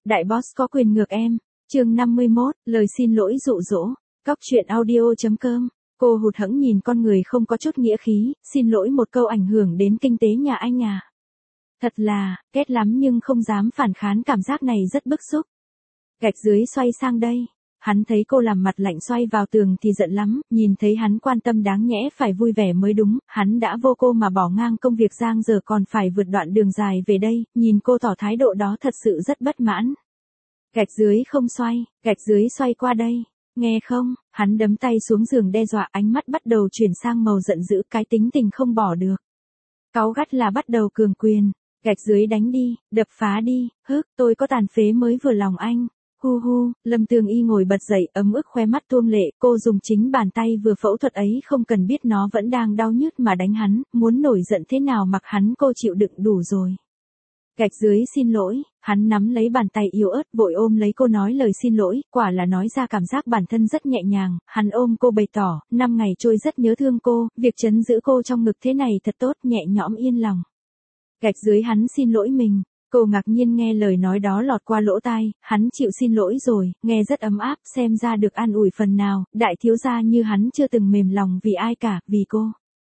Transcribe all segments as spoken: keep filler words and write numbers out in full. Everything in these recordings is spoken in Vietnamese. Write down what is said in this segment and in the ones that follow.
Đại boss có quyền ngược em. Chương năm mươi mốt, lời xin lỗi dụ dỗ. Cóc truyện audio.com. Cô hụt hẫng nhìn con người không có chút nghĩa khí, xin lỗi một câu ảnh hưởng đến kinh tế nhà anh à. Thật là, ghét lắm nhưng không dám phản kháng, cảm giác này rất bức xúc. Gạch dưới xoay sang đây. Hắn thấy cô làm mặt lạnh xoay vào tường thì giận lắm, nhìn thấy hắn quan tâm đáng nhẽ phải vui vẻ mới đúng, hắn đã vô cô mà bỏ ngang công việc giang giờ còn phải vượt đoạn đường dài về đây, nhìn cô tỏ thái độ đó thật sự rất bất mãn. Gạch dưới không xoay, gạch dưới xoay qua đây, nghe không, hắn đấm tay xuống giường đe dọa, ánh mắt bắt đầu chuyển sang màu giận dữ, cái tính tình không bỏ được. Cáu gắt là bắt đầu cường quyền, gạch dưới đánh đi, đập phá đi, hức, tôi có tàn phế mới vừa lòng anh. Hu hu, Lâm Tường Y ngồi bật dậy, ấm ức khóe mắt tuôn lệ, cô dùng chính bàn tay vừa phẫu thuật ấy không cần biết nó vẫn đang đau nhức mà đánh hắn, muốn nổi giận thế nào mặc hắn, cô chịu đựng đủ rồi. Gạch dưới xin lỗi, hắn nắm lấy bàn tay yếu ớt vội ôm lấy cô nói lời xin lỗi, quả là nói ra cảm giác bản thân rất nhẹ nhàng, hắn ôm cô bày tỏ, năm ngày trôi rất nhớ thương cô, việc trấn giữ cô trong ngực thế này thật tốt, nhẹ nhõm yên lòng. Gạch dưới hắn xin lỗi mình. Cô ngạc nhiên nghe lời nói đó lọt qua lỗ tai, hắn chịu xin lỗi rồi, nghe rất ấm áp, xem ra được an ủi phần nào, đại thiếu gia như hắn chưa từng mềm lòng vì ai cả, vì cô.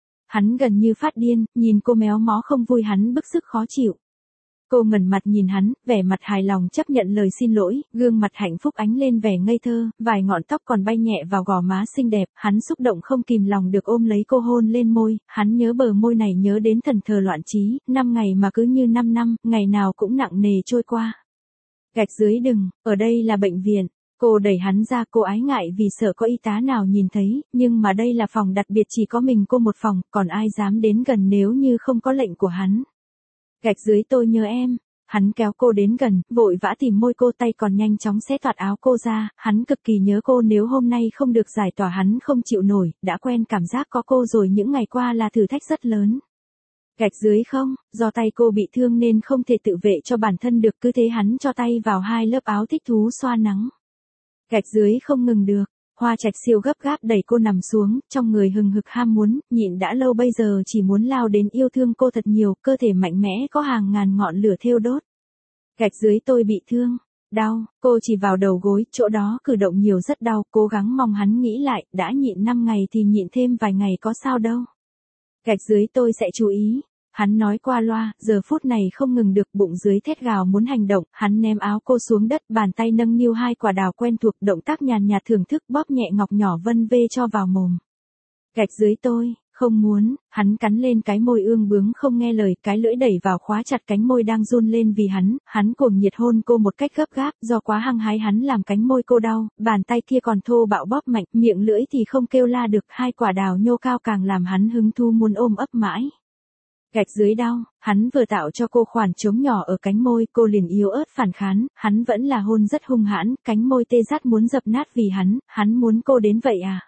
Hắn gần như phát điên, nhìn cô méo mó không vui hắn bức sức khó chịu. Cô ngẩn mặt nhìn hắn, vẻ mặt hài lòng chấp nhận lời xin lỗi, gương mặt hạnh phúc ánh lên vẻ ngây thơ, vài ngọn tóc còn bay nhẹ vào gò má xinh đẹp, hắn xúc động không kìm lòng được ôm lấy cô hôn lên môi, hắn nhớ bờ môi này nhớ đến thần thờ loạn trí, năm ngày mà cứ như năm năm, ngày nào cũng nặng nề trôi qua. Gạch dưới đừng, ở đây là bệnh viện. Cô đẩy hắn ra, cô ái ngại vì sợ có y tá nào nhìn thấy, nhưng mà đây là phòng đặc biệt chỉ có mình cô một phòng, còn ai dám đến gần nếu như không có lệnh của hắn. Gạch dưới tôi nhớ em. Hắn kéo cô đến gần, vội vã tìm môi cô, tay còn nhanh chóng xé toạc áo cô ra, hắn cực kỳ nhớ cô, nếu hôm nay không được giải tỏa hắn không chịu nổi, đã quen cảm giác có cô rồi, những ngày qua là thử thách rất lớn. Gạch dưới không, do tay cô bị thương nên không thể tự vệ cho bản thân được, cứ thế hắn cho tay vào hai lớp áo thích thú xoa nắng. Gạch dưới không ngừng được. Hoa Trạch Siêu gấp gáp đẩy cô nằm xuống, trong người hừng hực ham muốn, nhịn đã lâu bây giờ chỉ muốn lao đến yêu thương cô thật nhiều, cơ thể mạnh mẽ có hàng ngàn ngọn lửa thiêu đốt. Gạch dưới tôi bị thương, đau, cô chỉ vào đầu gối, chỗ đó cử động nhiều rất đau, cố gắng mong hắn nghĩ lại, đã nhịn năm ngày thì nhịn thêm vài ngày có sao đâu. Gạch dưới tôi sẽ chú ý. Hắn nói qua loa, giờ phút này không ngừng được, bụng dưới thét gào muốn hành động, hắn ném áo cô xuống đất, bàn tay nâng niu hai quả đào quen thuộc, động tác nhàn nhạt thưởng thức, bóp nhẹ ngọc nhỏ vân vê cho vào mồm. Gạch dưới tôi, không muốn, hắn cắn lên cái môi ương bướng không nghe lời, cái lưỡi đẩy vào khóa chặt cánh môi đang run lên vì hắn, hắn cuồng nhiệt hôn cô một cách gấp gáp, do quá hăng hái hắn làm cánh môi cô đau, bàn tay kia còn thô bạo bóp mạnh, miệng lưỡi thì không kêu la được, hai quả đào nhô cao càng làm hắn hứng thú muốn ôm ấp mãi. Gạch dưới đau, hắn vừa tạo cho cô khoảng trống nhỏ ở cánh môi, cô liền yếu ớt phản kháng, hắn vẫn là hôn rất hung hãn, cánh môi tê rát muốn dập nát vì hắn, hắn muốn cô đến vậy à?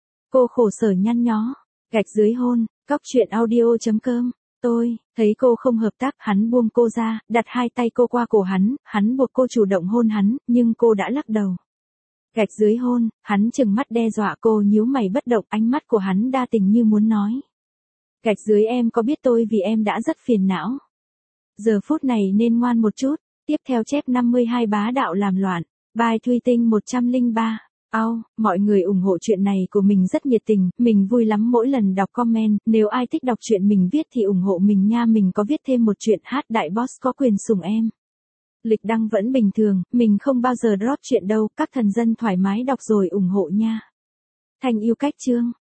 Cô khổ sở nhăn nhó, gạch dưới hôn, cóc truyện audio.com, tôi, thấy cô không hợp tác, hắn buông cô ra, đặt hai tay cô qua cổ hắn, hắn buộc cô chủ động hôn hắn, nhưng cô đã lắc đầu. Gạch dưới hôn, hắn trừng mắt đe dọa cô, nhíu mày bất động, ánh mắt của hắn đa tình như muốn nói. Gạch dưới em có biết tôi vì em đã rất phiền não. Giờ phút này nên ngoan một chút. Tiếp theo chép năm mươi hai bá đạo làm loạn. Bài Thuy Tinh một không ba. Ao, mọi người ủng hộ chuyện này của mình rất nhiệt tình, mình vui lắm mỗi lần đọc comment, nếu ai thích đọc chuyện mình viết thì ủng hộ mình nha, mình có viết thêm một chuyện hát đại boss có quyền sủng em. Lịch đăng vẫn bình thường, mình không bao giờ drop chuyện đâu, các thần dân thoải mái đọc rồi ủng hộ nha. Thành yêu cách chương.